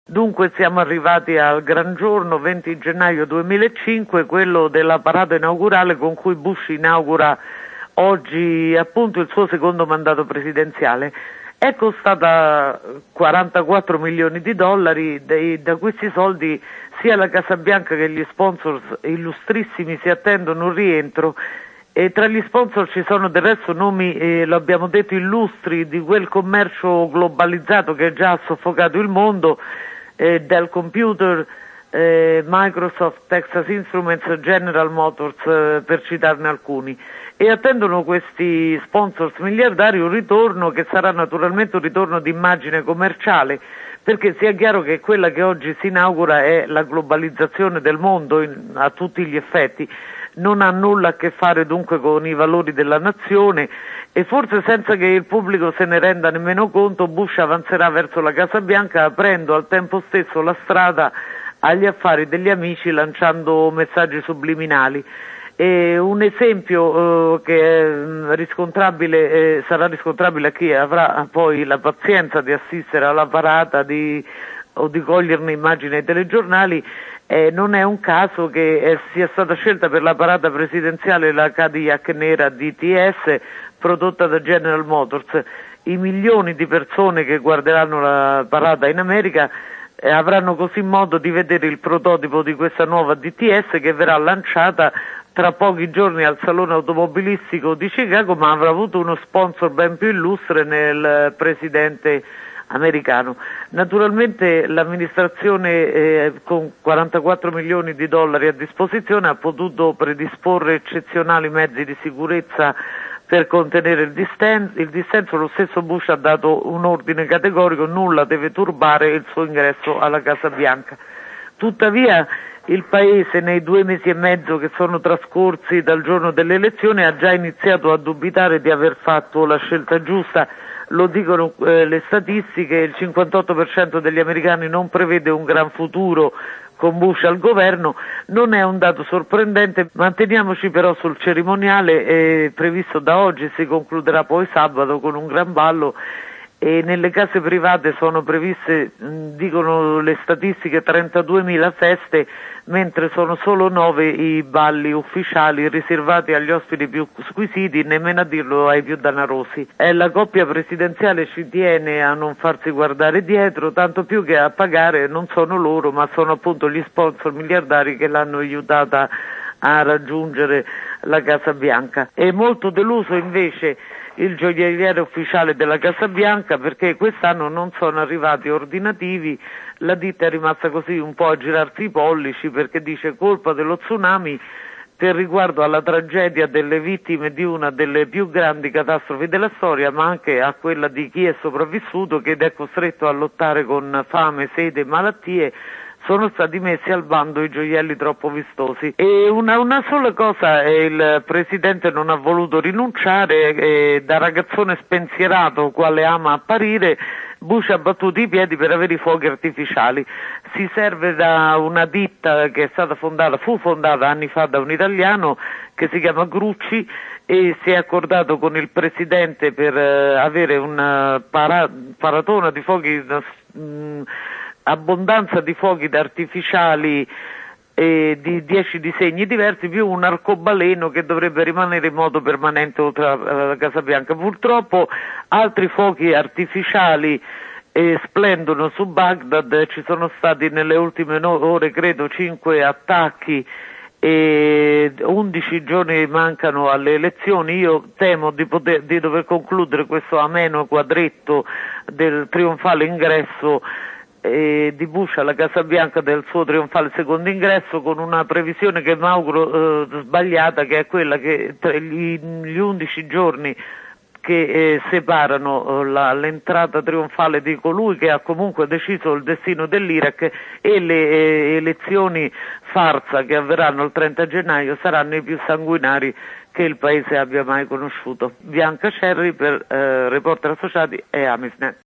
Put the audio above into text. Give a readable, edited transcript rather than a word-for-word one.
Dunque siamo arrivati al gran giorno, 20 gennaio 2005, quello della parata inaugurale con cui Bush inaugura oggi appunto il suo secondo mandato presidenziale. È costata 44 milioni di dollari, da questi soldi sia la Casa Bianca che gli sponsor illustrissimi si attendono un rientro. E tra gli sponsor ci sono del resto nomi, lo abbiamo detto, illustri di quel commercio globalizzato che già ha soffocato il mondo, Dell Computer, Microsoft, Texas Instruments, General Motors, per citarne alcuni. E attendono questi sponsors miliardari un ritorno che sarà naturalmente un ritorno di immagine commerciale, perché sia chiaro che quella che oggi si inaugura è la globalizzazione del mondo a tutti gli effetti. Non ha nulla a che fare dunque con i valori della nazione e forse senza che il pubblico se ne renda nemmeno conto Bush avanzerà verso la Casa Bianca aprendo al tempo stesso la strada agli affari degli amici lanciando messaggi subliminali. E un esempio che è riscontrabile, sarà riscontrabile a chi avrà poi la pazienza di assistere alla parata o di coglierne immagini ai telegiornali. Non è un caso che sia stata scelta per la parata presidenziale la Cadillac nera DTS prodotta da General Motors. I milioni di persone che guarderanno la parata in America avranno così modo di vedere il prototipo di questa nuova DTS che verrà lanciata tra pochi giorni al Salone Automobilistico di Chicago, ma avrà avuto uno sponsor ben più illustre nel presidente americano. Naturalmente l'amministrazione con 44 milioni di dollari a disposizione ha potuto predisporre eccezionali mezzi di sicurezza per contenere il dissenso. Lo stesso Bush ha dato un ordine categorico: nulla deve turbare il suo ingresso alla Casa Bianca. Tuttavia il Paese nei 2 mesi e mezzo che sono trascorsi dal giorno delle elezioni ha già iniziato a dubitare di aver fatto la scelta giusta. Lo dicono le statistiche, il 58% degli americani non prevede un gran futuro con Bush al governo. Non è un dato sorprendente, manteniamoci però sul cerimoniale previsto da oggi, si concluderà poi sabato con un gran ballo e nelle case private sono previste, dicono le statistiche, 32.000 feste, mentre sono solo 9 i balli ufficiali riservati agli ospiti più squisiti, nemmeno a dirlo ai più danarosi. La coppia presidenziale ci tiene a non farsi guardare dietro, tanto più che a pagare non sono loro, ma sono appunto gli sponsor miliardari che l'hanno aiutata a raggiungere la Casa Bianca. È molto deluso invece il gioielliere ufficiale della Casa Bianca perché quest'anno non sono arrivati ordinativi. La ditta è rimasta così un po' a girarsi i pollici perché dice colpa dello tsunami per riguardo alla tragedia delle vittime di una delle più grandi catastrofi della storia, ma anche a quella di chi è sopravvissuto ed è costretto a lottare con fame, sete e malattie. Sono stati messi al bando i gioielli troppo vistosi. E una sola cosa, il Presidente non ha voluto rinunciare, da ragazzone spensierato quale ama apparire, Bush ha battuto i piedi per avere i fuochi artificiali. Si serve da una ditta che fu fondata anni fa da un italiano che si chiama Grucci e si è accordato con il Presidente per avere una paratona di fuochi, abbondanza di fuochi artificiali di 10 disegni diversi più un arcobaleno che dovrebbe rimanere in modo permanente oltre alla Casa Bianca. Purtroppo altri fuochi artificiali splendono su Baghdad, ci sono stati nelle ultime ore credo 5 attacchi e 11 giorni mancano alle elezioni. Io temo di dover concludere questo ameno quadretto del trionfale ingresso di Bush alla Casa Bianca, del suo trionfale secondo ingresso, con una previsione che mi auguro sbagliata, che è quella che gli 11 giorni che separano l'entrata trionfale di colui che ha comunque deciso il destino dell'Iraq e le elezioni farsa che avverranno il 30 gennaio saranno i più sanguinari che il Paese abbia mai conosciuto. Bianca Cerri per Reporter Associati e Amisnet.